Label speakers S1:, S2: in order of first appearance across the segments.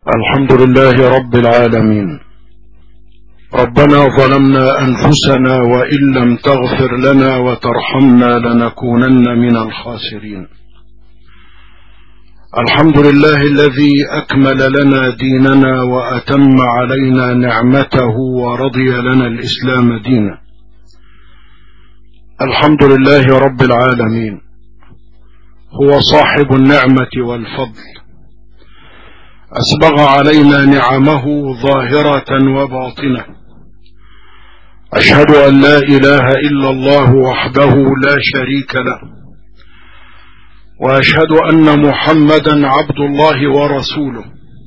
S1: الحمد لله رب العالمين. ربنا ظلمنا أنفسنا وإن لم تغفر لنا وترحمنا لنكونن من الخاسرين. الحمد لله الذي أكمل لنا ديننا وأتم علينا نعمته ورضي لنا الإسلام دينا. الحمد لله رب العالمين، هو صاحب النعمة والفضل، أسبغ علينا نعمه ظاهرة وباطنة. أشهد أن لا إله إلا الله وحده لا شريك له، وأشهد أن محمدا عبد الله ورسوله،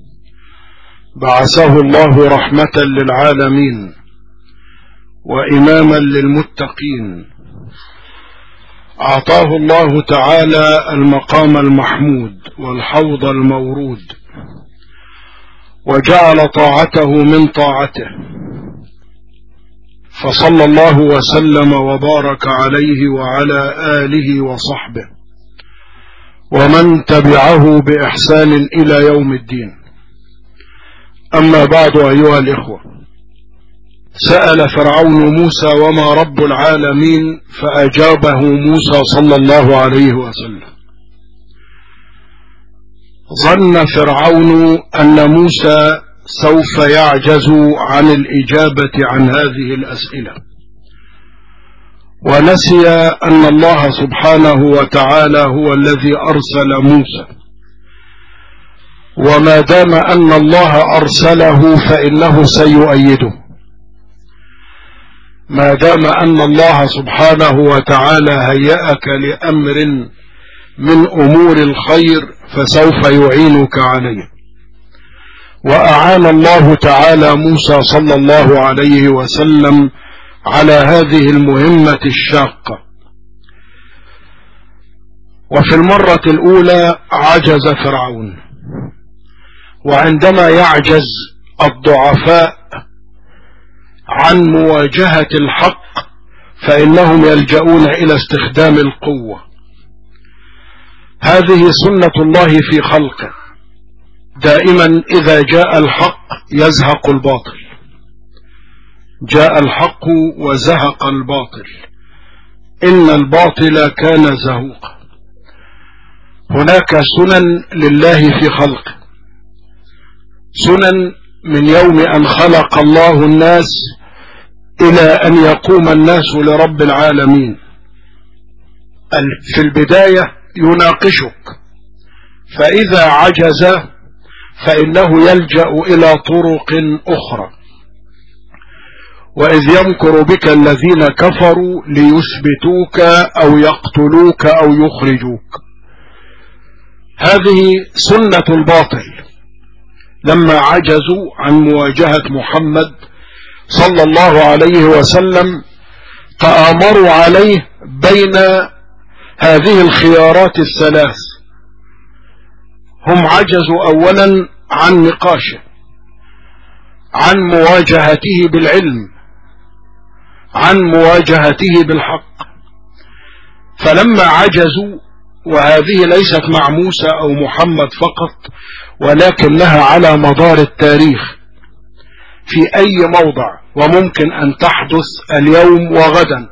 S1: بعثه الله رحمة للعالمين وإماما للمتقين. أعطاه الله تعالى المقام المحمود والحوض المورود، وجعل طاعته من طاعته، فصلى الله وسلم وبارك عليه وعلى آله وصحبه ومن تبعه بإحسان إلى يوم الدين. أما بعد، أيها الإخوة، سأل فرعون موسى وما رب العالمين، فأجابه موسى صلى الله عليه وسلم. ظن فرعون أن موسى سوف يعجز عن الإجابة عن هذه الأسئلة، ونسي أن الله سبحانه وتعالى هو الذي أرسل موسى، وما دام أن الله أرسله فإنه سيؤيده. ما دام أن الله سبحانه وتعالى هيأك لأمر من أمور الخير فسوف يعينك عليه. وأعان الله تعالى موسى صلى الله عليه وسلم على هذه المهمة الشاقة. وفي المرة الأولى عجز فرعون، وعندما يعجز الضعفاء عن مواجهة الحق فإنهم يلجؤون إلى استخدام القوة. هذه سنة الله في خلقه، دائما إذا جاء الحق يزهق الباطل. جاء الحق وزهق الباطل، إن الباطل كان زهوقا. هناك سنن لله في خلقه، سنن من يوم أن خلق الله الناس إلى أن يقوم الناس لرب العالمين. في البداية يناقشك، فإذا عجز فإنه يلجأ إلى طرق أخرى. وإذ يمكر بك الذين كفروا ليثبتوك أو يقتلوك أو يخرجوك. هذه سنة الباطل. لما عجزوا عن مواجهة محمد صلى الله عليه وسلم تآمروا عليه بين هذه الخيارات الثلاث. هم عجزوا أولا عن نقاشه، عن مواجهته بالعلم، عن مواجهته بالحق. فلما عجزوا، وهذه ليست مع موسى أو محمد فقط، ولكنها على مدار التاريخ في أي موضع، وممكن أن تحدث اليوم وغدا.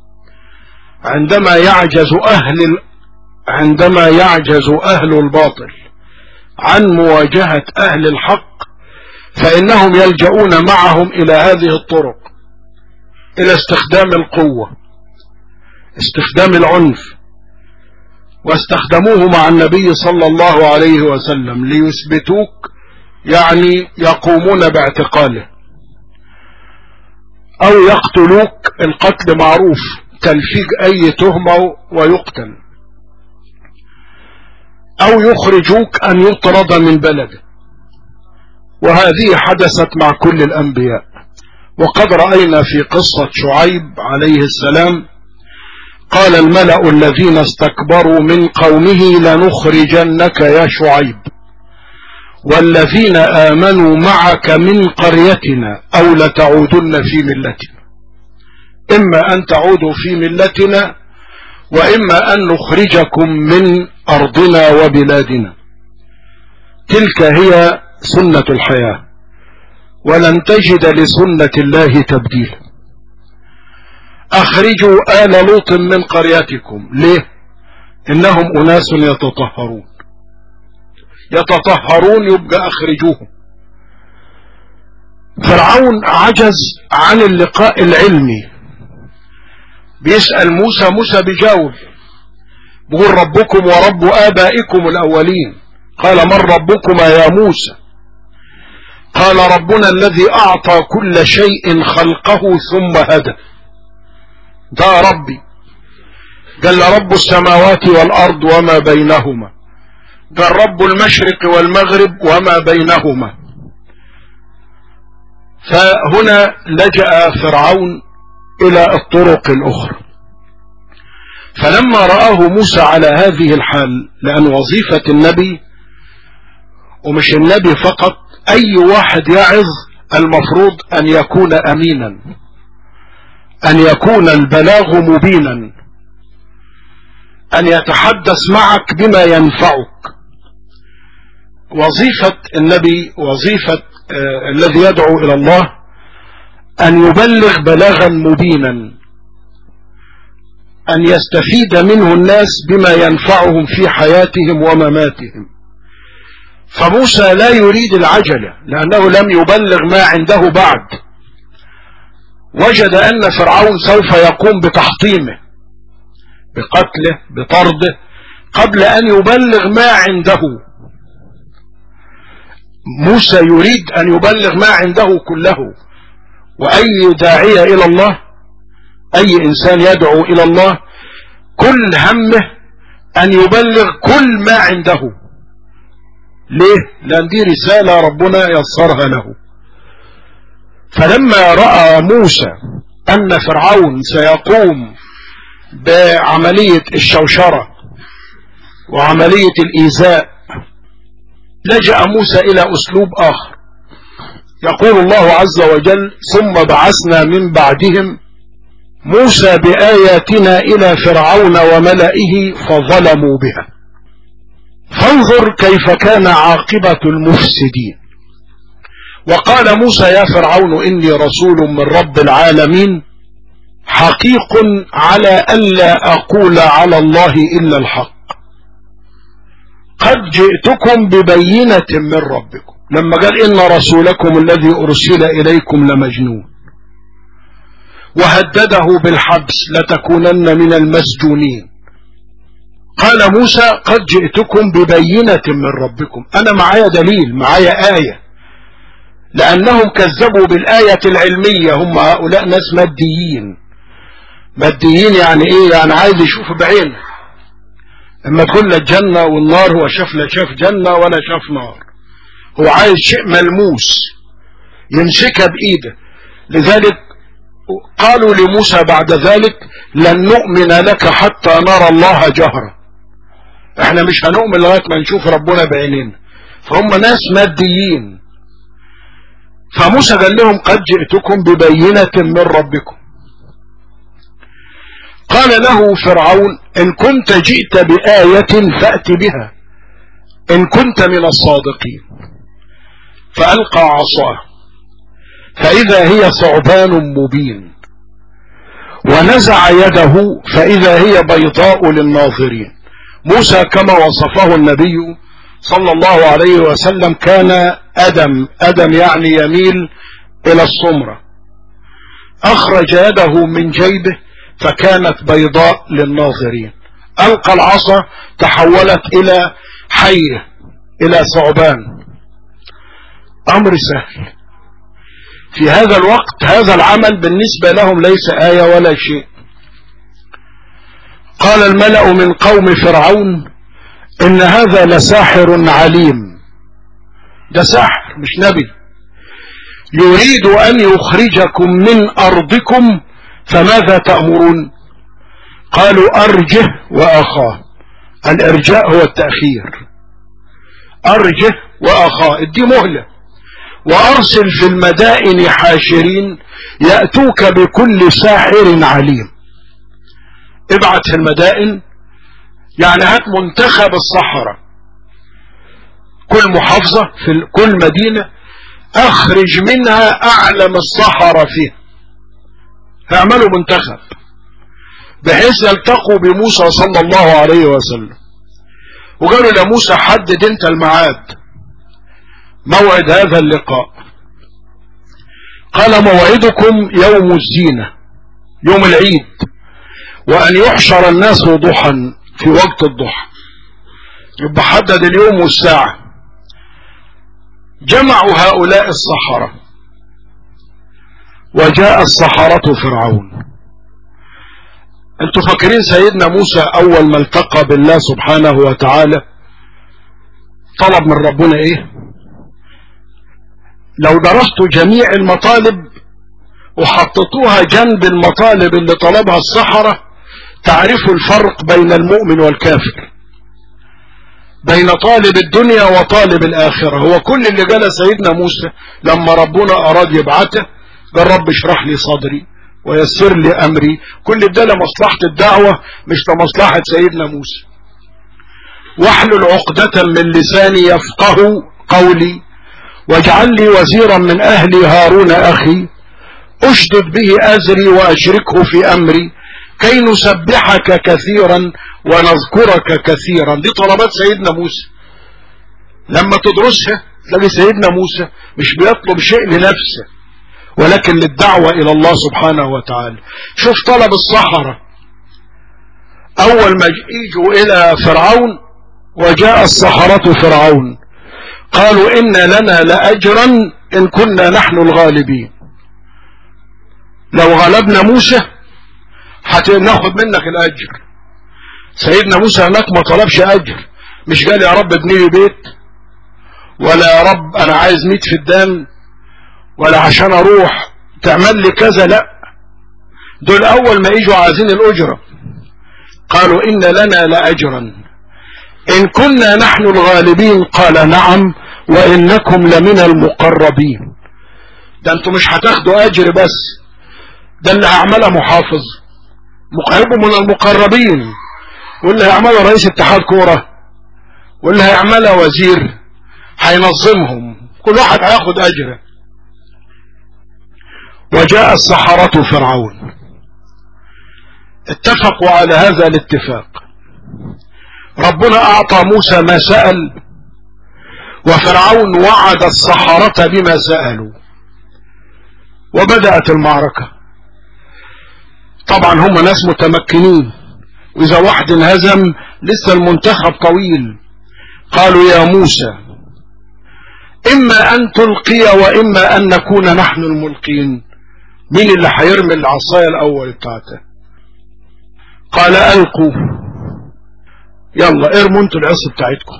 S1: عندما يعجز أهل الباطل عن مواجهة أهل الحق فإنهم يلجؤون معهم إلى هذه الطرق، إلى استخدام القوة، استخدام العنف. واستخدموه مع النبي صلى الله عليه وسلم ليثبتوك، يعني يقومون باعتقاله، أو يقتلوك. القتل معروف، تلفيق أي تهمة ويقتل، أو يخرجوك أن يطرد من بلده. وهذه حدثت مع كل الأنبياء. وقد رأينا في قصة شعيب عليه السلام، قال الملأ الذين استكبروا من قومه لنخرجنك يا شعيب والذين آمنوا معك من قريتنا أو لتعودن في ملتنا. إما أن تعودوا في ملتنا، وإما أن نخرجكم من أرضنا وبلادنا. تلك هي سنة الحياة، ولن تجد لسنة الله تبديلا. أخرجوا آل لوط من قريتكم. ليه؟ إنهم أناس يتطهرون، يبقى أخرجوهم. فرعون عجز عن اللقاء العلمي، بيسأل موسى بيجاوب، بيقول ربكم ورب آبائكم الأولين. قال من ربكما يا موسى؟ قال ربنا الذي أعطى كل شيء خلقه ثم هدى. ده ربي. قال رب السماوات والأرض وما بينهما. قال رب المشرق والمغرب وما بينهما. فهنا لجأ فرعون إلى الطرق الأخرى. فلما رآه موسى على هذه الحال، لأن وظيفة النبي، ومش النبي فقط، أي واحد يعظ المفروض أن يكون أمينا، أن يكون البلاغ مبينا، أن يتحدث معك بما ينفعك. وظيفة النبي، وظيفة الذي يدعو إلى الله، أن يبلغ بلاغا مبينا، أن يستفيد منه الناس بما ينفعهم في حياتهم ومماتهم. فموسى لا يريد العجلة، لأنه لم يبلغ ما عنده بعد. وجد أن فرعون سوف يقوم بتحطيمه، بقتله، بطرده، قبل أن يبلغ ما عنده. موسى يريد أن يبلغ ما عنده كله. وأي داعية إلى الله، أي إنسان يدعو إلى الله، كل همه أن يبلغ كل ما عنده. ليه؟ لأن دي رسالة ربنا يسرها له. فلما رأى موسى أن فرعون سيقوم بعملية الشوشرة وعملية الإيذاء، لجأ موسى إلى أسلوب آخر. يقول الله عز وجل ثم بعثنا من بعدهم موسى بآياتنا إلى فرعون وملئه فظلموا بها فانظر كيف كان عاقبة المفسدين. وقال موسى يا فرعون إني رسول من رب العالمين حقيق على ألا أقول على الله إلا الحق قد جئتكم ببينة من ربكم. لما قال إن رسولكم الذي أرسل إليكم لمجنون وهدده بالحبس لتكونن من المسجونين، قال موسى قد جئتكم ببينة من ربكم. أنا معايا دليل، معايا آية، لأنهم كذبوا بالآية العلمية. هم هؤلاء ناس ماديين يعني إيه؟ يعني عايز يشوف بعينه. لما تقول له الجنة والنار، هو لا شاف جنة ولا شاف نار، هو عايز شيء ملموس يمسكها بإيده. لذلك قالوا لموسى بعد ذلك لن نؤمن لك حتى نرى الله جهرا. احنا مش هنؤمن لغاية ما نشوف ربنا بعيننا. فهم ناس ماديين. فموسى قال لهم قد جئتكم ببينة من ربكم. قال له فرعون إن كنت جئت بآية فأت بها إن كنت من الصادقين. فألقى عصاه فإذا هي ثعبان مبين ونزع يده فإذا هي بيضاء للناظرين. موسى كما وصفه النبي صلى الله عليه وسلم كان أدم يعني يميل إلى السمرة. أخرج يده من جيبه فكانت بيضاء للناظرين. ألقى العصا تحولت إلى حية، إلى ثعبان. أمر سهل في هذا الوقت. هذا العمل بالنسبة لهم ليس آية ولا شيء. قال الملأ من قوم فرعون إن هذا لساحر عليم. ده ساحر مش نبي، يريد أن يخرجكم من أرضكم فماذا تأمرون؟ قالوا أرجه وأخاه. الإرجاء هو التأخير. أرجه وأخاه، ادي مهلة، وأرسل في المدائن حاشرين يأتوك بكل ساحر عليم. ابعت في المدائن، يعني هات منتخب الصحراء كل محافظة في كل مدينة اخرج منها اعلم السحرة فيها، اعملوا منتخب بحيث يلتقوا بموسى صلى الله عليه وسلم. وقالوا لموسى حدد انت الميعاد، موعد هذا اللقاء. قال موعدكم يوم الزينة، يوم العيد، وأن يحشر الناس ضحى في وقت الضحى. يبقى حدد اليوم والساعة. جمعوا هؤلاء السحرة، وجاء السحرة فرعون. انتوا فاكرين سيدنا موسى أول ما التقى بالله سبحانه وتعالى طلب من ربنا ايه؟ لو درستوا جميع المطالب وحطتوها جنب المطالب اللي طلبها السحرة تعرفوا الفرق بين المؤمن والكافر، بين طالب الدنيا وطالب الآخرة. هو كل اللي قال سيدنا موسى لما ربنا أراد يبعثه قال رب اشرح لي صدري ويسر لي أمري، كل ده لمصلحة الدعوة مش لمصلحة سيدنا موسى. واحلل عقدة من لساني يفقه قولي واجعل لي وزيرا من أهلي هارون أخي أشدد به أزري وأشركه في أمري كي نسبحك كثيرا ونذكرك كثيرا. دي طلبات سيدنا موسى. لما تدرسها تلاقي سيدنا موسى مش بيطلب شيء لنفسه ولكن للدعوة إلى الله سبحانه وتعالى. شوف طلب السحرة أول ما يجوا إلى فرعون، وجاء السحرة فرعون قالوا إن لنا لأجرا إن كنا نحن الغالبين. لو غلبنا موسى هناخد منك الأجر. سيدنا موسى هناك ما طلبش أجر، مش قال يا رب ابني لي بيت، ولا يا رب أنا عايز 100 فدان، ولا عشان أروح تعمل لي كذا. لا، دول أول ما يجوا عايزين الأجرة. قالوا إن لنا لأجرا إن كنا نحن الغالبين. قال نعم وإنكم لمن المقربين. ده انتوا مش هتاخدوا أجر بس، ده اللي هيعملها محافظ مقرب من المقربين، واللي هيعملها رئيس اتحاد كورة، واللي هيعملها وزير هينظمهم، كل واحد هياخد أجره. وجاء السحرة فرعون، اتفقوا على هذا الاتفاق. ربنا أعطى موسى ما سأل، وفرعون وعد السحرة بما سألوا، وبدأت المعركة. طبعا هم ناس متمكنين، وإذا واحد انهزم لسه المنتخب طويل. قالوا يا موسى إما أن تلقي وإما أن نكون نحن الملقين. مين اللي هيرمي العصاية الأول بتاعته؟ قال ألقوا، يلا ارموا انتوا العصا بتاعتكم.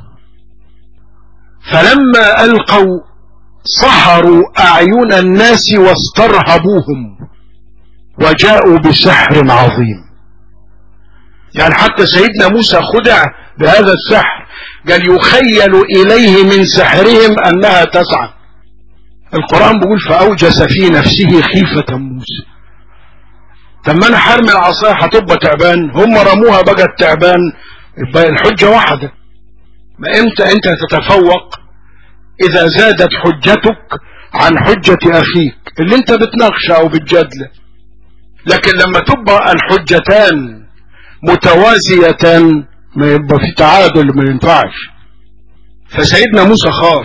S1: فلما ألقوا سحروا أعين الناس واسترهبوهم وجاءوا بسحر عظيم. يعني حتى سيدنا موسى خدع بهذا السحر، قال يخيل إليه من سحرهم أنها تسعى. القرآن بيقول فأوجس في نفسه خيفة موسى. لما أنا حرمي العصاية هتبقى تعبان، هم رموها بقت تعبان، يبقى الحجة واحدة. ما امتى انت تتفوق؟ إذا زادت حجتك عن حجة أخيك اللي انت بتناقشه أو بتجادله. لكن لما تبقى الحجتان متوازيتان ما يبقى في تعادل، ما ينفعش. فسيدنا موسى خاف،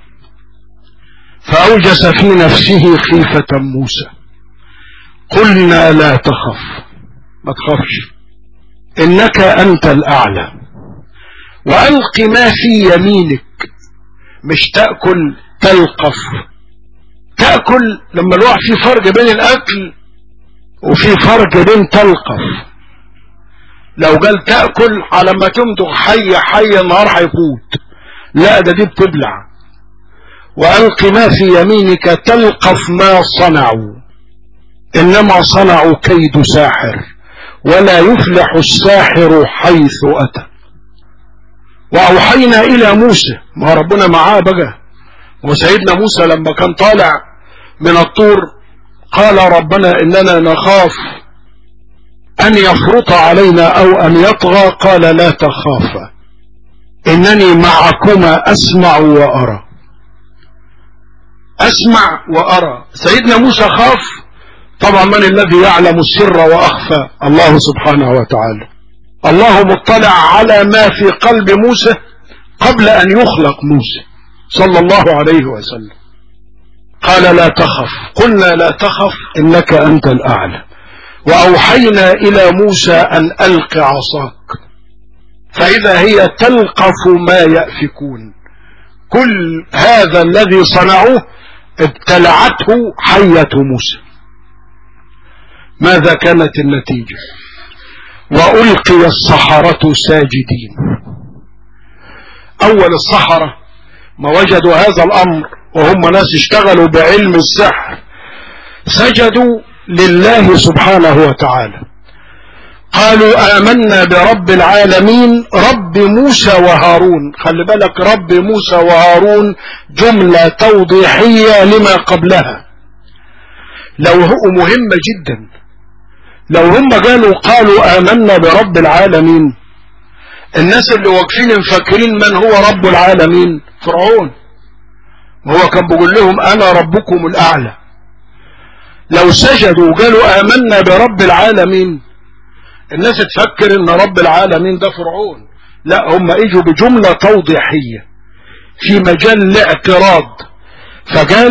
S1: فأوجس في نفسه خيفة موسى. قلنا لا تخف، ما تخافش، إنك أنت الأعلى، وألق ما في يمينك. مش تأكل، تلقف. تأكل لما الواحد في فرق بين الأكل وفي فرق بين تلقف. لو قال تأكل على ما تمضغ حي النهار هيفوت، لا ده دي بتبلع. وألق ما في يمينك تلقف ما صنعوا إنما صنعوا كيد ساحر ولا يفلح الساحر حيث أتى. وأوحينا إلى موسى، ما ربنا معاه بقى. وسيدنا موسى لما كان طالع من الطور قال ربنا إننا نخاف أن يفرط علينا أو أن يطغى. قال لا تخافا إنني معكما أسمع وأرى. أسمع وأرى. سيدنا موسى خاف طبعا. من الذي يعلم السر وأخفى؟ الله سبحانه وتعالى. الله مطلع على ما في قلب موسى قبل أن يخلق موسى صلى الله عليه وسلم. قال لا تخف. قلنا لا تخف إنك أنت الأعلى. وأوحينا إلى موسى أن ألق عصاك فإذا هي تلقف ما يأفكون. كل هذا الذي صنعوه ابتلعته حية موسى. ماذا كانت النتيجة؟ وألقي السحرة ساجدين. أول السحرة ما وجدوا هذا الأمر وهم ناس اشتغلوا بعلم السحر سجدوا لله سبحانه وتعالى. قالوا آمنا برب العالمين رب موسى وهارون. خلي بالك، رب موسى وهارون جملة توضيحية لما قبلها. لو هو مهمة جدا. لو هم قالوا آمنا برب العالمين، الناس اللي واقفين مفكرين من هو رب العالمين؟ فرعون. وهو كان بيقول لهم أنا ربكم الأعلى. لو سجدوا وقالوا آمنا برب العالمين الناس تفكر ان رب العالمين ده فرعون. لا، هم اجوا بجملة توضيحية في مجال الاعتراض، فقال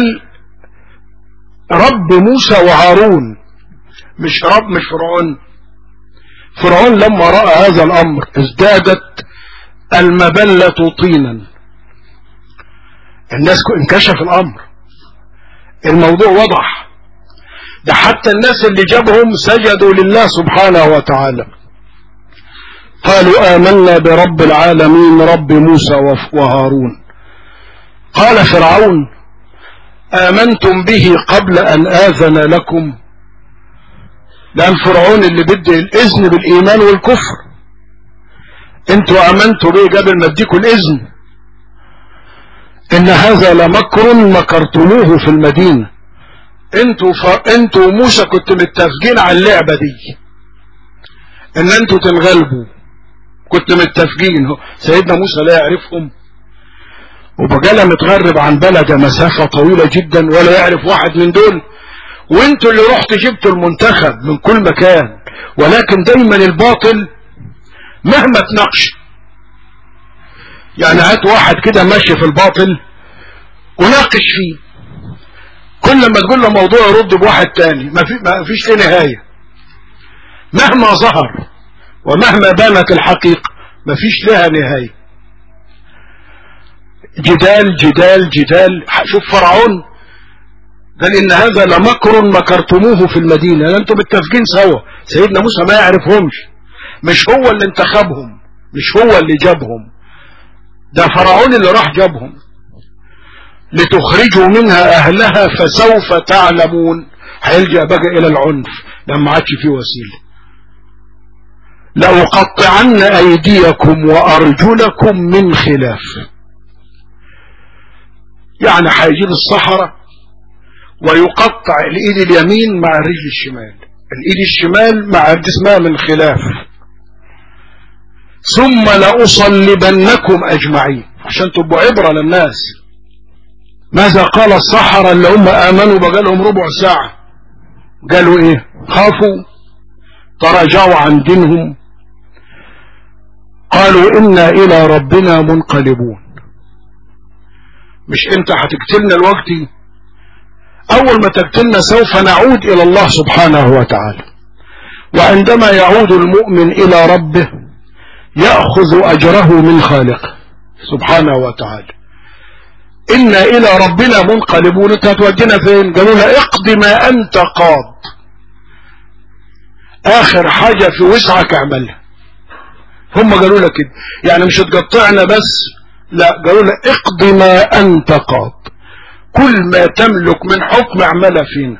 S1: رب موسى وهارون مش فرعون. فرعون لما رأى هذا الامر ازدادت المبلة طينا. الناس انكشف الامر، الموضوع وضح. ده حتى الناس اللي جابهم سجدوا لله سبحانه وتعالى. قالوا آمنا برب العالمين رب موسى وهارون. قال فرعون آمنتم به قبل أن آذن لكم. لأن فرعون اللي بدي الإذن بالإيمان والكفر. انتوا آمنتوا به قبل ما اديكوا الإذن. إن هذا لمكر مكرتموه في المدينة. انتوا وموسى كنتوا متفقين على اللعبة دي ان انتوا تنغلبوا. كنتوا متفقين. سيدنا موسى لا يعرفهم، وبقى متغرب عن بلد مسافة طويلة جدا ولا يعرف واحد من دول. وانتوا اللي رحت جبتوا المنتخب من كل مكان. ولكن دايما الباطل مهما تناقش، يعني هات واحد كده ماشي في الباطل وناقش فيه، كل ما تقول له موضوع يرد بواحد تاني. ما فيش له نهاية. مهما ظهر ومهما بانت الحقيقة ما فيش لها نهاية. جدال جدال جدال. شوف فرعون قال إن هذا لمكر مكرتموه في المدينة. أنتم متفقين سوا. سيدنا موسى ما يعرفهمش. مش هو اللي انتخبهم، مش هو اللي جابهم، ده فرعون اللي راح جابهم. لتخرجوا منها أهلها فسوف تعلمون. هيلجأ بقى إلى العنف لما عادش فيه وسيلة. لأقطعن أيديكم وأرجلكم من خلاف. يعني هيجيب الصحراء ويقطع الإيد اليمين مع الرجل الشمال، الإيد الشمال مع الجسم من خلاف. ثم لأصلبنكم أجمعين عشان تبقوا عبرة للناس. ماذا قال السحرة اللي هم آمنوا بقى لهم ربع ساعة؟ قالوا ايه؟ خافوا، تراجعوا عن دينهم، قالوا إنا إلى ربنا منقلبون. مش انت هتقتلنا الوقت؟ أول ما تقتلنا سوف نعود إلى الله سبحانه وتعالى. وعندما يعود المؤمن إلى ربه يأخذ أجره من خالقه سبحانه وتعالى. إنا إلى ربنا منقلبون. انت هتودينا فين؟ قالوا له اقضي ما أنت قاض، آخر حاجة في وسعك اعملها. هم قالوا لك كده، يعني مش هتقطعنا بس، لا، قالوا له اقضي ما أنت قاض، كل ما تملك من حكم اعملها فينا.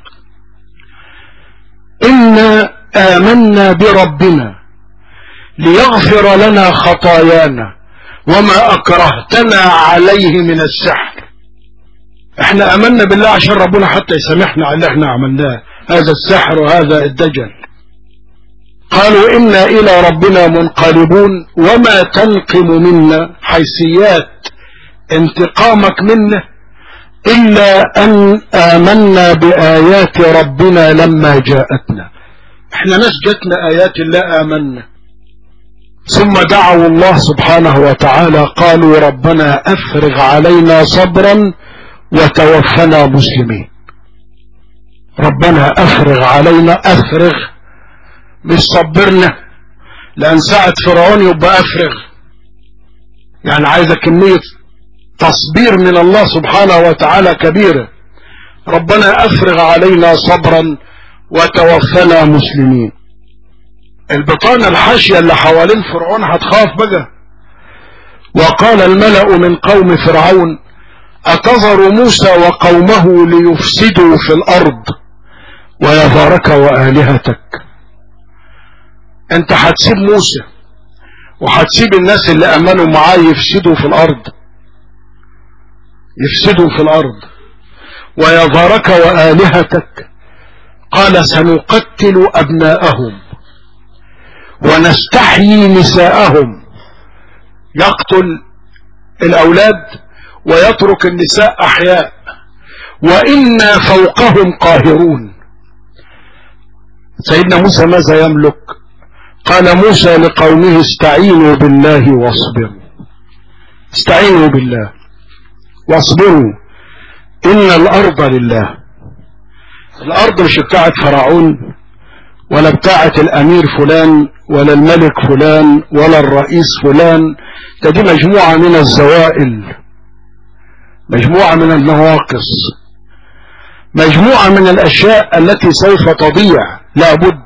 S1: إنا آمنا بربنا ليغفر لنا خطايانا وما أكرهتنا عليه من السحر. احنا آمنا بالله عشان ربنا حتى يسامحنا على اللي احنا عملناه، هذا السحر وهذا الدجل. قالوا إنا إلى ربنا منقلبون وما تنقم منا، حيثيات انتقامك منا إلا أن آمنا بآيات ربنا لما جاءتنا. احنا ناس جتنا آيات الله آمنا. ثم دعوا الله سبحانه وتعالى قالوا ربنا أفرغ علينا صبرا وتوفنا مسلمين. ربنا أفرغ علينا، أفرغ مش صبرنا، لأن ساعة فرعون يبقى أفرغ، يعني عايزة كمية تصبير من الله سبحانه وتعالى كبيرة. ربنا أفرغ علينا صبرا وتوفنا مسلمين. البطانة الحاشية اللي حوالين فرعون هتخاف بقى. وقال الملأ من قوم فرعون أتذر موسى وقومه ليفسدوا في الأرض ويذرك وآلهتك. انت هتسيب موسى وهتسيب الناس اللي امنوا معاه يفسدوا في الارض، يفسدوا في الارض، ويذرك وآلهتك. قال سنقتل ابناءهم ونستحيي نساءهم، يقتل الاولاد ويترك النساء احياء، وإنا فوقهم قاهرون. سيدنا موسى ماذا يملك؟ قال موسى لقومه استعينوا بالله واصبروا، استعينوا بالله واصبروا إن الأرض لله. الأرض مش بتاعت فرعون ولا بتاعت الأمير فلان ولا الملك فلان ولا الرئيس فلان، دي مجموعة من الزوائل، مجموعة من النواقص، مجموعة من الأشياء التي سوف تضيع لابد.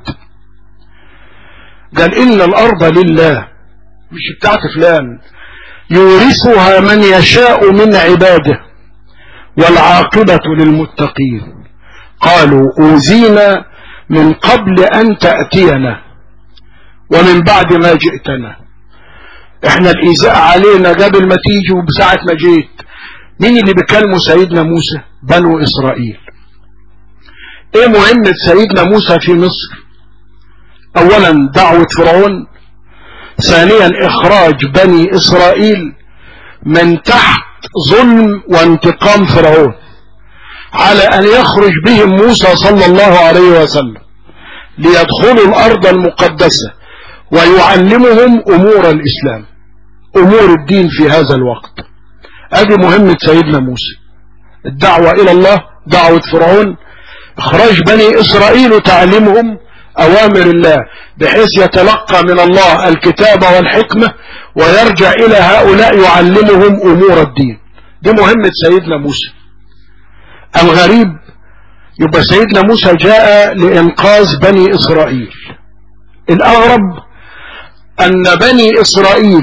S1: قال إن الأرض لله، مش بتاعت فلان، يورثها من يشاء من عباده والعاقبة للمتقين. قالوا أوذينا من قبل أن تأتينا ومن بعد ما جئتنا. احنا الإيذاء علينا قبل ما تيجي وبساعة ما جيت. مين اللي بيكلموا سيدنا موسى؟ بنو إسرائيل. ايه مهمة سيدنا موسى في مصر؟ اولا دعوة فرعون، ثانيا اخراج بني اسرائيل من تحت ظلم وانتقام فرعون، على ان يخرج بهم موسى صلى الله عليه وسلم ليدخلوا الارض المقدسة ويعلمهم امور الاسلام، امور الدين في هذا الوقت. ادي مهمة سيدنا موسى، الدعوة الى الله، دعوة فرعون، اخراج بني اسرائيل وتعليمهم اوامر الله بحيث يتلقى من الله الكتاب والحكمة ويرجع الى هؤلاء يعلمهم امور الدين. دي مهمة سيدنا موسى. الغريب يبقى سيدنا موسى جاء لانقاذ بني اسرائيل. الاغرب ان بني اسرائيل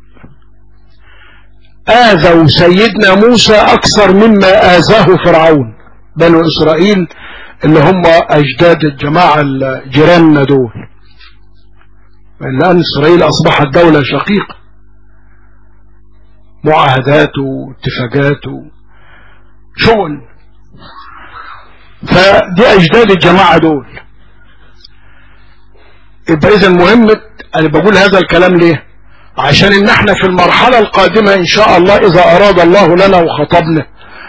S1: آذوا سيدنا موسى اكثر مما آذاه فرعون. بنو اسرائيل اللي هم اجداد الجماعة الجيران دول، الآن اسرائيل اصبحت دولة شقيقة، معاهدات واتفاقات وشغل، فدي اجداد الجماعة دول. يبقى اذا مهمة، انا بقول هذا الكلام ليه؟ عشان ان احنا في المرحلة القادمة ان شاء الله اذا اراد الله لنا وخطبنا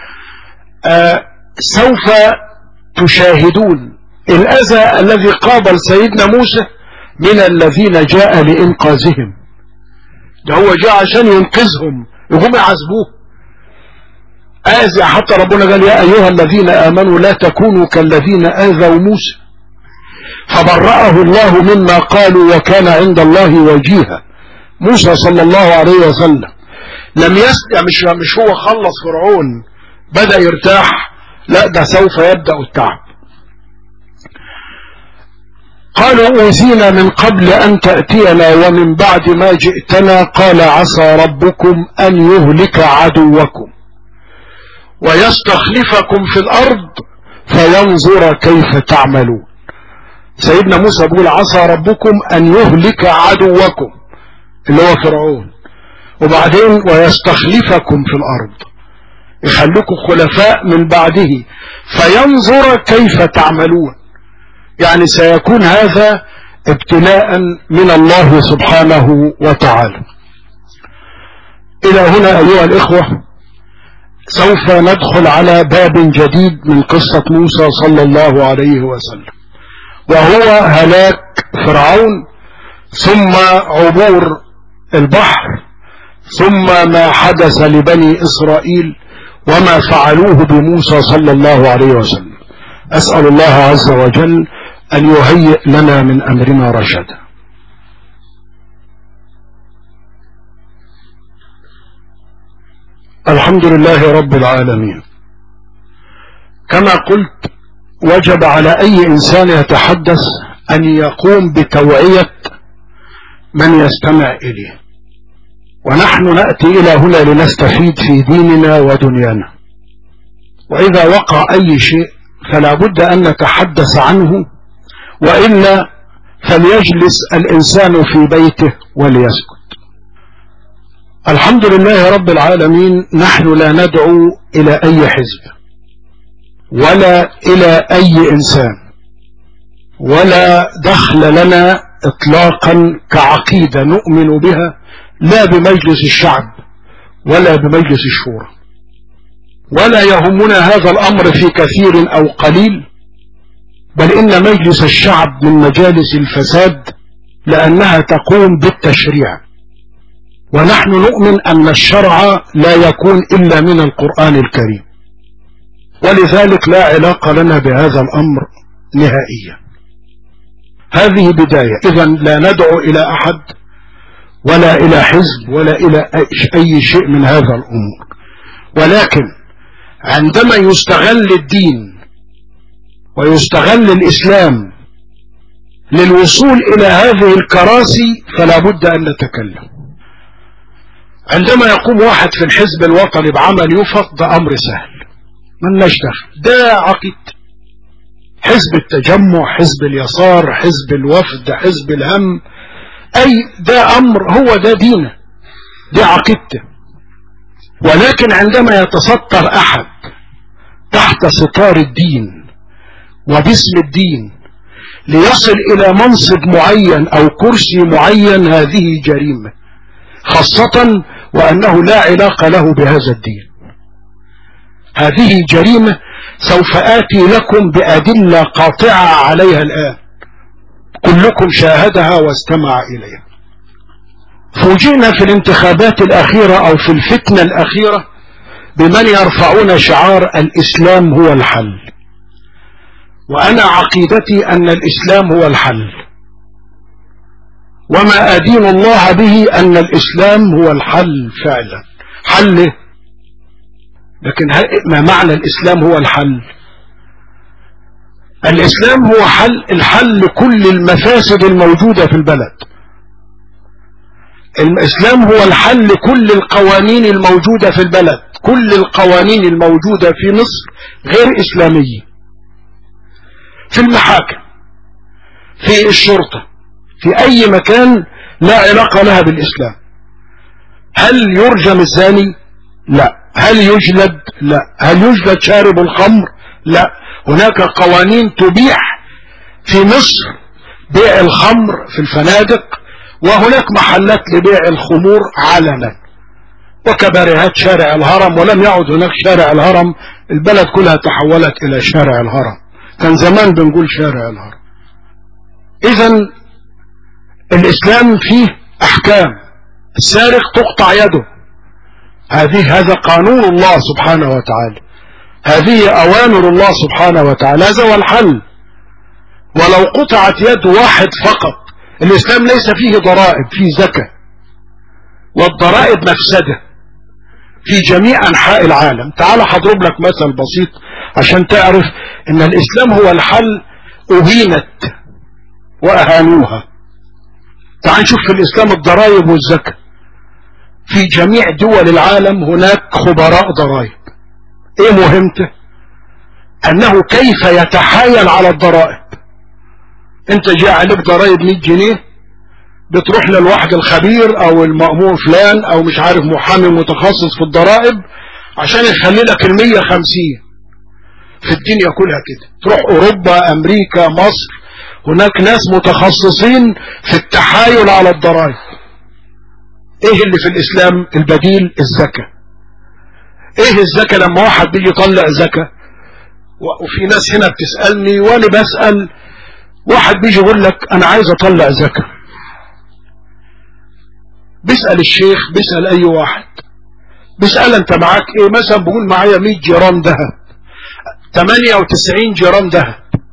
S1: سوف تشاهدون الأذى الذي قابل سيدنا موسى من الذين جاء لإنقاذهم. ده هو جاء عشان ينقذهم، يقوم يعذبوه آذى. حتى ربنا قال يا أيها الذين آمنوا لا تكونوا كالذين آذوا موسى فبرأه الله مما قالوا وكان عند الله وجيها. موسى صلى الله عليه وسلم لم يستطع، مش هو خلص فرعون بدأ يرتاح، لا ده سوف يبدأ التعب. قالوا أوذينا من قبل أن تأتينا ومن بعد ما جئتنا. قال عسى ربكم أن يهلك عدوكم ويستخلفكم في الأرض فينظر كيف تعملون. سيدنا موسى بيقول عسى ربكم أن يهلك عدوكم اللي هو فرعون، وبعدين ويستخلفكم في الأرض، يخليكم خلفاء من بعده فينظر كيف تعملون. يعني سيكون هذا ابتلاء من الله سبحانه وتعالى. إلى هنا أيها الإخوة سوف ندخل على باب جديد من قصة موسى صلى الله عليه وسلم، وهو هلاك فرعون، ثم عبور البحر، ثم ما حدث لبني إسرائيل وما فعلوه بموسى صلى الله عليه وسلم. أسأل الله عز وجل أن يهيئ لنا من أمرنا رشدا. الحمد لله رب العالمين. كما قلت، وجب على أي إنسان يتحدث أن يقوم بتوعية من يستمع إليه، ونحن نأتي إلى هنا لنستفيد في ديننا ودنيانا، وإذا وقع أي شيء فلا بد أن نتحدث عنه، وإلا فليجلس الإنسان في بيته وليسكت. الحمد لله رب العالمين، نحن لا ندعو إلى أي حزب ولا إلى أي إنسان، ولا دخل لنا إطلاقا كعقيدة نؤمن بها، لا بمجلس الشعب ولا بمجلس الشورى، ولا يهمنا هذا الأمر في كثير أو قليل، بل إن مجلس الشعب من مجالس الفساد، لأنها تقوم بالتشريع، ونحن نؤمن أن الشرع لا يكون إلا من القرآن الكريم، ولذلك لا علاقة لنا بهذا الأمر نهائيا. هذه بداية. إذن لا ندعو إلى أحد ولا إلى حزب ولا إلى أي شيء من هذا الأمور، ولكن عندما يستغل الدين ويستغل الإسلام للوصول إلى هذه الكراسي فلا بد أن نتكلم. عندما يقوم واحد في الحزب الوطني بعمل يفق، ده أمر سهل، من نشتغل، ده عقيد حزب التجمع، حزب اليسار، حزب الوفد، حزب الهم، أي ده أمر، هو ده دينه، دي عقيدته. ولكن عندما يتستر أحد تحت ستار الدين وباسم الدين ليصل إلى منصب معين أو كرسي معين، هذه جريمة، خاصة وأنه لا علاقة له بهذا الدين. هذه جريمة سوف آتي لكم بأدلة قاطعة عليها الآن، كلكم شاهدها واستمع إليها. فوجئنا في الانتخابات الأخيرة أو في الفتنة الأخيرة بمن يرفعون شعار الإسلام هو الحل، وأنا عقيدتي أن الإسلام هو الحل، وما أدين الله به أن الإسلام هو الحل فعلا. حل، لكن ما معنى الإسلام هو الحل؟ الإسلام هو الحل لكل المفاسد الموجودة في البلد. الإسلام هو الحل لكل القوانين الموجودة في البلد. كل القوانين الموجودة في مصر غير إسلامية، في المحاكم، في الشرطة، في أي مكان، لا علاقة لها بالإسلام. هل يرجم الزاني؟ لا. هل يجلد؟ لا. هل يجلد شارب الخمر؟ لا. هناك قوانين تبيح في مصر بيع الخمر في الفنادق، وهناك محلات لبيع الخمور علنا، وكباريهات شارع الهرم، ولم يعد هناك شارع الهرم، البلد كلها تحولت إلى شارع الهرم، كان زمان بنقول شارع الهرم. إذن الإسلام فيه أحكام، السارق تقطع يده، هذا قانون الله سبحانه وتعالى، هذه أوامر الله سبحانه وتعالى، هذا هو الحل. ولو قطعت يد واحد فقط، الإسلام ليس فيه ضرائب، فيه زكاة، والضرائب مفسدة في جميع أنحاء العالم. تعال هضرب لك مثل بسيط عشان تعرف إن الإسلام هو الحل. أهينت وأهانوها. تعال نشوف في الإسلام الضرائب والزكاة. في جميع دول العالم هناك خبراء ضرائب. ايه مهمته؟ انه كيف يتحايل على الضرائب. انت جاء عليك ضرائب 100 جنيه، بتروح للواحد الخبير او المأمور فلان او مش عارف محامي متخصص في الضرائب عشان يخلي لك 150. في الدنيا كلها كده، تروح اوروبا، امريكا، مصر، هناك ناس متخصصين في التحايل على الضرائب. ايه اللي في الاسلام البديل؟ الزكاة. ايه الزكاة؟ لما واحد بيجي يطلع زكاة، وفي ناس هنا بتسألني وانا بسأل، واحد بيجي يقول لك انا عايز اطلع زكاة، بيسأل الشيخ، بيسأل اي واحد، بيسأل انت معاك ايه؟ مثلا بقول معايا 100 جرام ذهب، 98 جرام ذهب،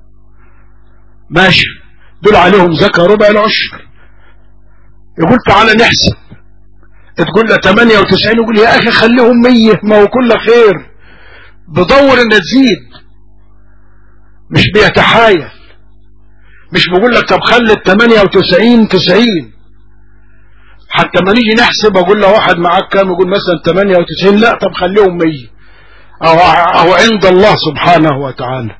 S1: ماشي، دول عليهم زكاة ربع العشر. يقول تعالى نحسب، تقول له 98، يقول يا اخي خليهم 100، ما هو كل خير، بدور ان تزيد، مش بيتحايل، مش بقول لك طب خلي ال 98 90. حتى ما نيجي نحسب اقول له واحد معاك كام، يقول مثلا 98، لا طب خليهم 100، او عند الله سبحانه وتعالى.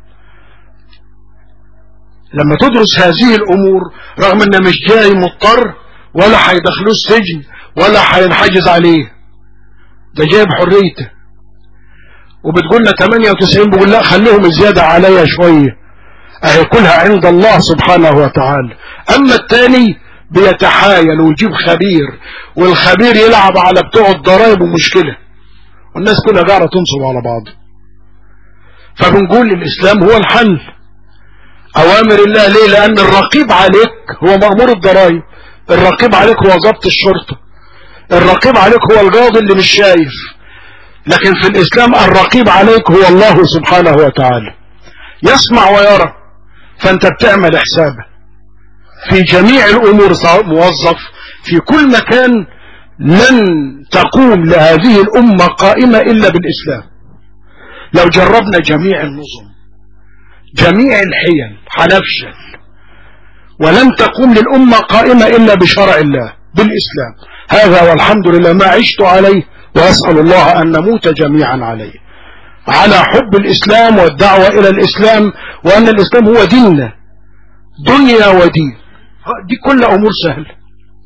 S1: لما تدرس هذه الامور، رغم ان مش جاي مضطر ولا هيدخلوه السجن ولا هينحجز عليه، ده جايب حريته، وبتقول له 98، بقول لا خليهم زيادة عليا شوية، اهي كلها عند الله سبحانه وتعالى. اما التاني بيتحايل ويجيب خبير، والخبير يلعب على بتوع الضرائب، ومشكلة، والناس كلها قاعدة تنصب على بعض. فبنقول الاسلام هو الحل، اوامر الله. ليه؟ لان الرقيب عليك هو مأمور الضرائب، الرقيب عليك هو ضابط الشرطة، الرقيب عليك هو القاضي اللي مش شايف. لكن في الاسلام الرقيب عليك هو الله سبحانه وتعالى، يسمع ويرى، فانت بتعمل حسابه في جميع الامور، موظف في كل مكان. لن تقوم لهذه الامة قائمة الا بالاسلام. لو جربنا جميع النظم، جميع الحيل، هنفشل، ولن تقوم للامة قائمة الا بشرع الله بالاسلام. هذا والحمد لله ما عشت عليه، واسأل الله ان نموت جميعا عليه، على حب الاسلام والدعوة الى الاسلام، وان الاسلام هو ديننا، دنيا ودين، دي كل امور سهلة.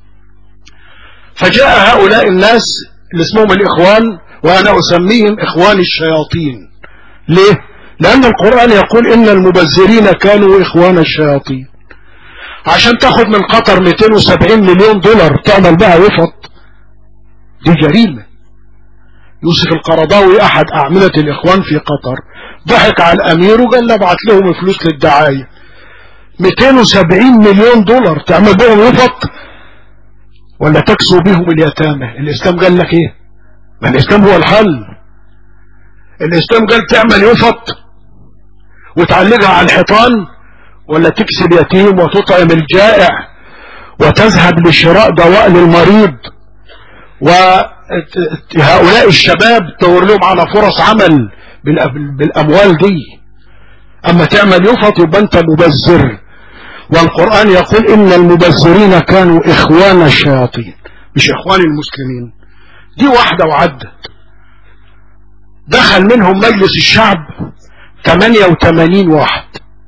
S1: فجاء هؤلاء الناس اللي اسمهم الاخوان، وانا اسميهم اخوان الشياطين. ليه؟ لان القرآن يقول ان المبذرين كانوا اخوان الشياطين. عشان تاخد من قطر 270 مليون دولار تعمل بها وفط، دي جريمة. يوسف القرضاوي احد اعملة الاخوان في قطر ضحك على الامير وقال له ابعت لهم فلوس للدعاية، 270 مليون دولار تعمل بهم وفط ولا تكسو بهم اليتامى؟ الاسلام قال لك ايه؟ ما الاسلام هو الحل. الاسلام قال تعمل وفط وتعلقها على الحيطان، ولا تكسب يتيم وتطعم الجائع وتذهب لشراء دواء للمريض، وهؤلاء الشباب تدور لهم على فرص عمل بالاموال دي. اما تعمل يفط يبقى انت مبذر. والقرآن يقول ان المبذرين كانوا اخوان الشياطين، مش اخوان المسلمين. دي واحدة وعدت. دخل منهم مجلس الشعب 88 واحد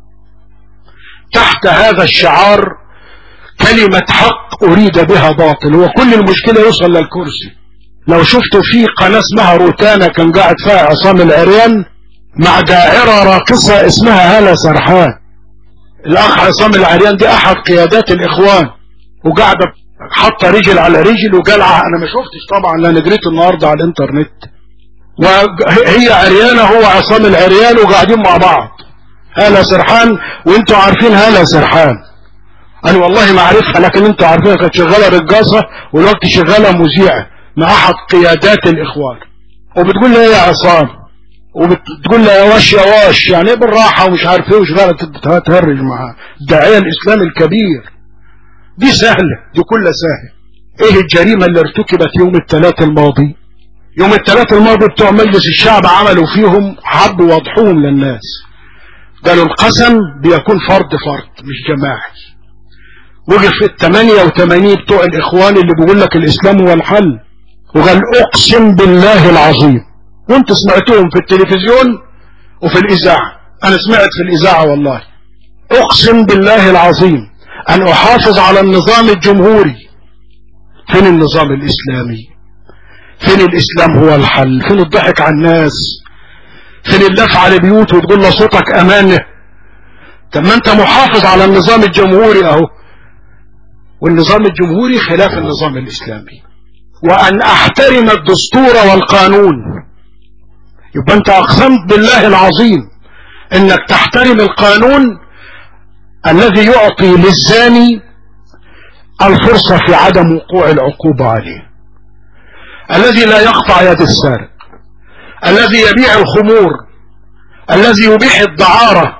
S1: تحت هذا الشعار كلمة حق أريد بها باطل، وكل المشكلة يوصل للكرسي. لو شفتوا في قناة اسمها روتانا كان قاعد فيها عصام العريان مع داعرة راقصة اسمها هالة سرحان. الأخ عصام العريان دي أحد قيادات الإخوان، وقاعدة حط رجل على رجل وقلعها. أنا ما شفتش طبعا لأن جريت النهاردة على الإنترنت، وهي عريانة هو عصام العريان وقاعدين مع بعض. هالة سرحان، وانتوا عارفين هالة سرحان، انا والله ما عارفها لكن انتوا عارفينها، كانت شغالة رقاصة والوقت شغالة مذيعة مع احد قيادات الاخوان. وبتقول لها يا عصام، وبتقول لها يا واش يا واش، يعني بالراحة ومش عارف ايه، وشغالة تهرج معها. الداعية الاسلامي الكبير. دي سهلة، دي كلها سهل. ايه الجريمة اللي ارتكبت يوم الثلاث الماضي؟ يوم الثلاث الماضي بتوع مجلس الشعب عملوا فيهم، حبوا وضحوهم للناس، قالوا القسم بيكون فرد مش جماعي. وقف ال 88 بتوع الاخوان اللي بيقول لك الاسلام هو الحل، وقال اقسم بالله العظيم، وانتوا سمعتوهم في التلفزيون وفي الاذاعة، انا سمعت في الاذاعة والله، اقسم بالله العظيم ان احافظ على النظام الجمهوري. فين النظام الاسلامي؟ فين الاسلام هو الحل؟ فين الضحك على الناس؟ فين اللف على البيوت وتقول له صوتك امانة؟ طب ما انت محافظ على النظام الجمهوري اهو، والنظام الجمهوري خلاف النظام الاسلامي. وان احترم الدستور والقانون، يبقى انت اقسمت بالله العظيم انك تحترم القانون الذي يعطي للزاني الفرصة في عدم وقوع العقوبة عليه، الذي لا يقطع يد السارق، الذي يبيع الخمور، الذي يبيح الدعارة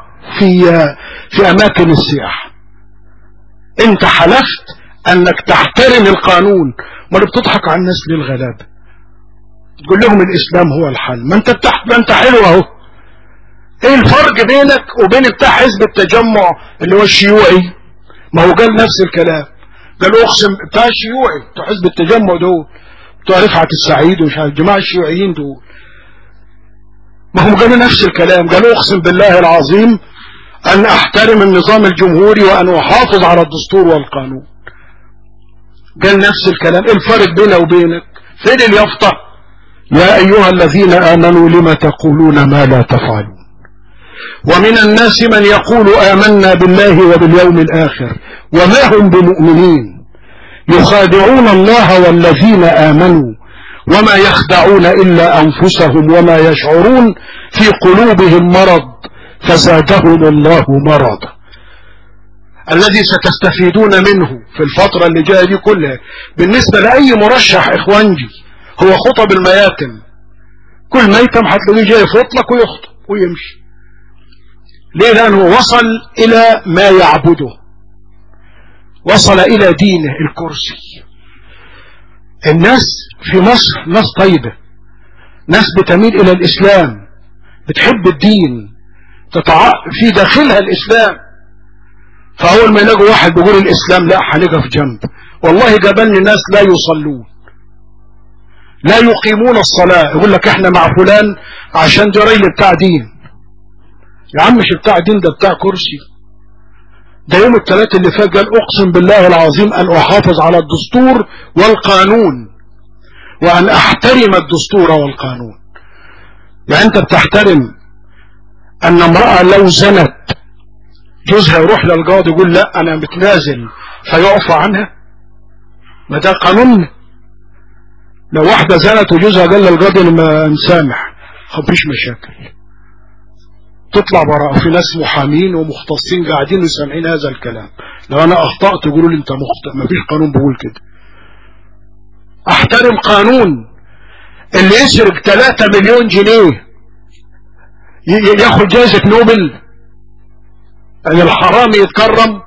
S1: في اماكن السياحة. انت حلفت انك تحترم القانون، ما بتضحك على الناس للغلابة تقول لهم الاسلام هو الحل. ما انت حلو اهو. ايه الفرق بينك وبين بتاع حزب التجمع اللي هو الشيوعي؟ ما هو قال نفس الكلام، قال اقسم بتاع الشيوعي بتاع حزب التجمع دول بتوع رفعت السعيد ومش عارف الجماعه الشيوعيين دول، ما هم قالوا نفس الكلام، قالوا اقسم بالله العظيم ان احترم النظام الجمهوري وان احافظ على الدستور والقانون. قال نفس الكلام. ايه الفرق بينه وبينك؟ فين اليافطه؟ يا ايها الذين امنوا لما تقولون ما لا تفعلون ومن الناس من يقول آمنا بالله وباليوم الآخر وما هم بمؤمنين يخادعون الله والذين آمنوا وما يخدعون إلا أنفسهم وما يشعرون في قلوبهم مرض فزادهم الله مرضا. الذي ستستفيدون منه في الفترة اللي جاية دي كلها بالنسبة لأي مرشح إخوانجي هو خطب المياتم. كل ميتم هتلاقيه جاي يفطلك ويخطب ويمشي. ليه؟ لأنه وصل إلى ما يعبده، وصل إلى دينه الكرسي. الناس في مصر ناس طيبة، ناس بتميل إلى الإسلام، بتحب الدين، في داخلها الإسلام. فأول ما يلاقوا واحد بيقول الإسلام لا هنقف جنب. والله جابلني ناس لا يصلون لا يقيمون الصلاة، يقول لك احنا مع فلان عشان جريل بتاع دين. يا عم مش بتاع دين، ده بتاع كرسي. ده يوم الثلاث اللي فات قال اقسم بالله العظيم ان احافظ على الدستور والقانون وان احترم الدستور والقانون. يعني انت بتحترم ان امرأة لو زنت جوزها يروح للقاضي يقول لا انا متنازل فيعفى عنها؟ ما ده قانون. لو واحدة زنت وجوزها قال للقاضي ما نسامح مفيش مشاكل، تطلع براءة. في ناس محامين ومختصين قاعدين وسامعين هذا الكلام. لو انا اخطأت يقولوا لي انت مخطئ، مفيش قانون بيقول كده. احترم قانون. اللي يسرق 3 مليون جنيه ياخد جائزة نوبل؟ يعني الحرامي يتكرم؟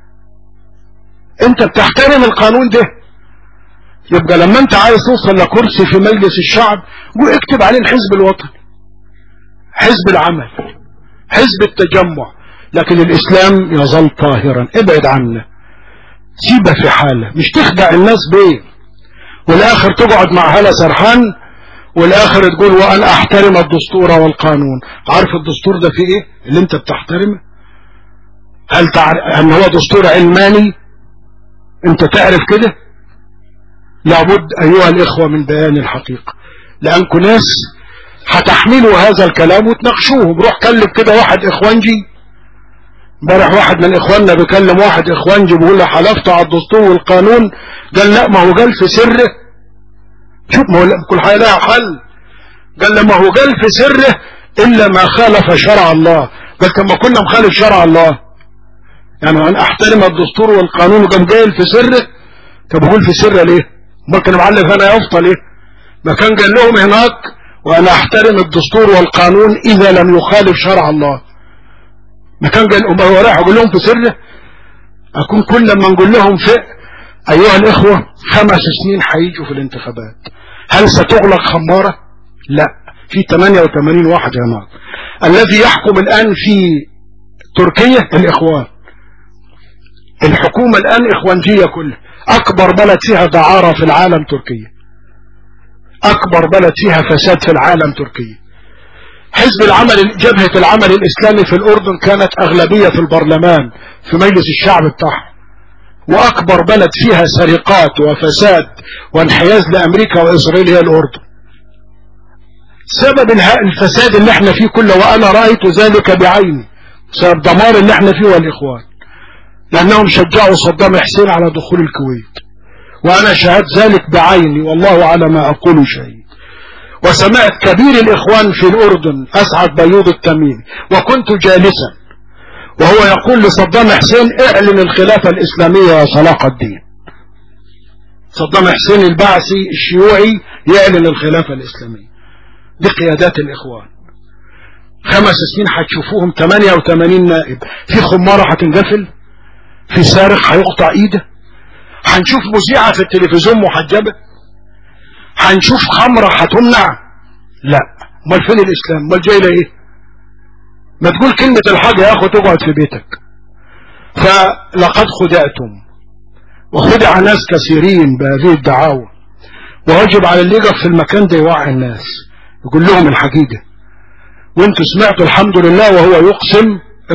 S1: انت بتحترم القانون ده. يبقى لما انت عايز توصل لكرسي في مجلس الشعب قول اكتب عليه الحزب الوطني، حزب العمل، حزب التجمع، لكن الاسلام يظل طاهرا. ابعد عنه، سيبه في حاله، مش تخدع الناس بيه والاخر تقعد مع هلا سرحان والاخر تقول وان احترم الدستور والقانون. عارف الدستور ده فيه ايه اللي انت بتحترمه؟ هل تعرف ان هو دستور علماني؟ انت تعرف كده؟ لابد ايها الاخوة من بيان الحقيقة، لانكم ناس هتحملوا هذا الكلام وتناقشوه. بروح كلم كده واحد اخوانجي امبارح، واحد من اخواننا بيكلم واحد اخوانجي بيقول له حلفت على الدستور والقانون، قال لا ما هو قال في سره. شوف ما هو كل حاجه لها حل. قال لما هو قال في سره الا ما خالف شرع الله. قال كما كنا مخالف شرع الله، يعني ان احترم الدستور والقانون وقام قايل في سره. طب بقول في سره ليه؟ ما كان معلق هنا يفضل ليه؟ ما كان قال لهم هناك وانا احترم الدستور والقانون اذا لم يخالف شرع الله. ما كان قال هو راح اقول لهم في سره؟ اكون كل لما نقول لهم في ايها الاخوة 5 سنين هيجوا في الانتخابات، هل ستغلق خمارة؟ لا، في 88 واحد يا جماعه. الذي يحكم الان في تركيا الاخوان، الحكومة الان اخوانجية كلها. اكبر بلد فيها دعارة في العالم تركيا، اكبر بلد فيها فساد في العالم تركيا. حزب العمل، جبهة العمل الاسلامي في الاردن كانت اغلبية في البرلمان في مجلس الشعب بتاعها. واكبر بلد فيها سرقات وفساد وانحياز لامريكا واسرائيل هي الاردن. سبب الفساد اللي احنا فيه كله وانا رأيت ذلك بعيني، بسبب دمار اللي احنا فيه والإخوان، لأنهم شجعوا صدام حسين على دخول الكويت، وأنا شاهد ذلك بعيني والله على ما أقول شيء. وسمعت كبير الإخوان في الأردن أسعد بيوض التميمي وكنت جالسا وهو يقول لصدام حسين اعلن الخلافة الإسلامية يا صلاح الدين. صدام حسين البعثي الشيوعي يعلن الخلافة الإسلامية. دي قيادات الإخوان. 5 سنين هتشوفوهم 88 نائب، في خمارة هتنقفل، في سارق هيقطع ايده، هنشوف مذيعة في التلفزيون محجبة، هنشوف خمرة هتمنع. لا، امال فين الإسلام؟ امال جاي ايه؟ ما تقول كلمة الحق يا اخو تقعد في بيتك. فلقد خدعتم وخدع ناس كثيرين بهذه الدعاوى، وواجب على اللي يقف في المكان ده يوعي الناس يقول لهم الحقيقة. وانتوا سمعتوا الحمد لله وهو يقسم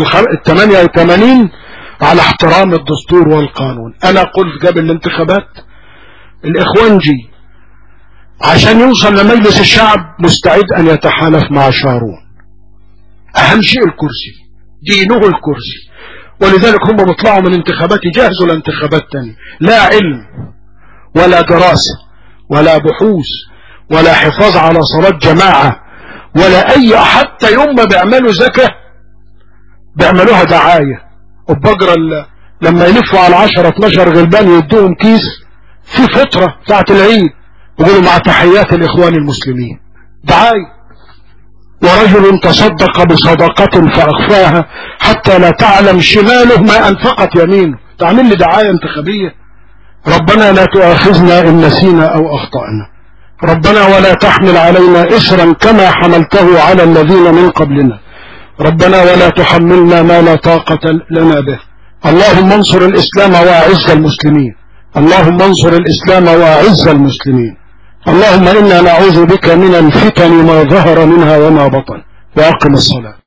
S1: 88 على احترام الدستور والقانون. انا قلت قبل الانتخابات الاخوانجي عشان يوصل لمجلس الشعب مستعد ان يتحالف مع شارون. اهم شيء الكرسي، دينه الكرسي، ولذلك هم بيطلعوا من انتخابات يجهزوا لانتخابات تانية. لا علم ولا دراسة ولا بحوث ولا حفاظ على صلاة جماعة ولا اي، حتى يوم ما بيعملوا زكاة بيعملوها دعاية. وبقرة لما يلفوا على 10-12 غلبان يدوهم كيس في فترة ساعة العيد يقولوا مع تحيات الاخوان المسلمين، دعاية. ورجل تصدق بصدقة فأخفاها حتى لا تعلم شماله ما أنفقت يمينه. تعمل لي دعاية انتخابية. ربنا لا تؤاخذنا إن نسينا أو أخطأنا، ربنا ولا تحمل علينا إسرا كما حملته على الذين من قبلنا، ربنا ولا تحملنا ما لا طاقة لنا به. اللهم انصر الإسلام وأعز المسلمين، اللهم انصر الإسلام وأعز المسلمين. اللهم إنا نعوذ بك من الفتن ما ظهر منها وما بطن. وأقم الصلاة.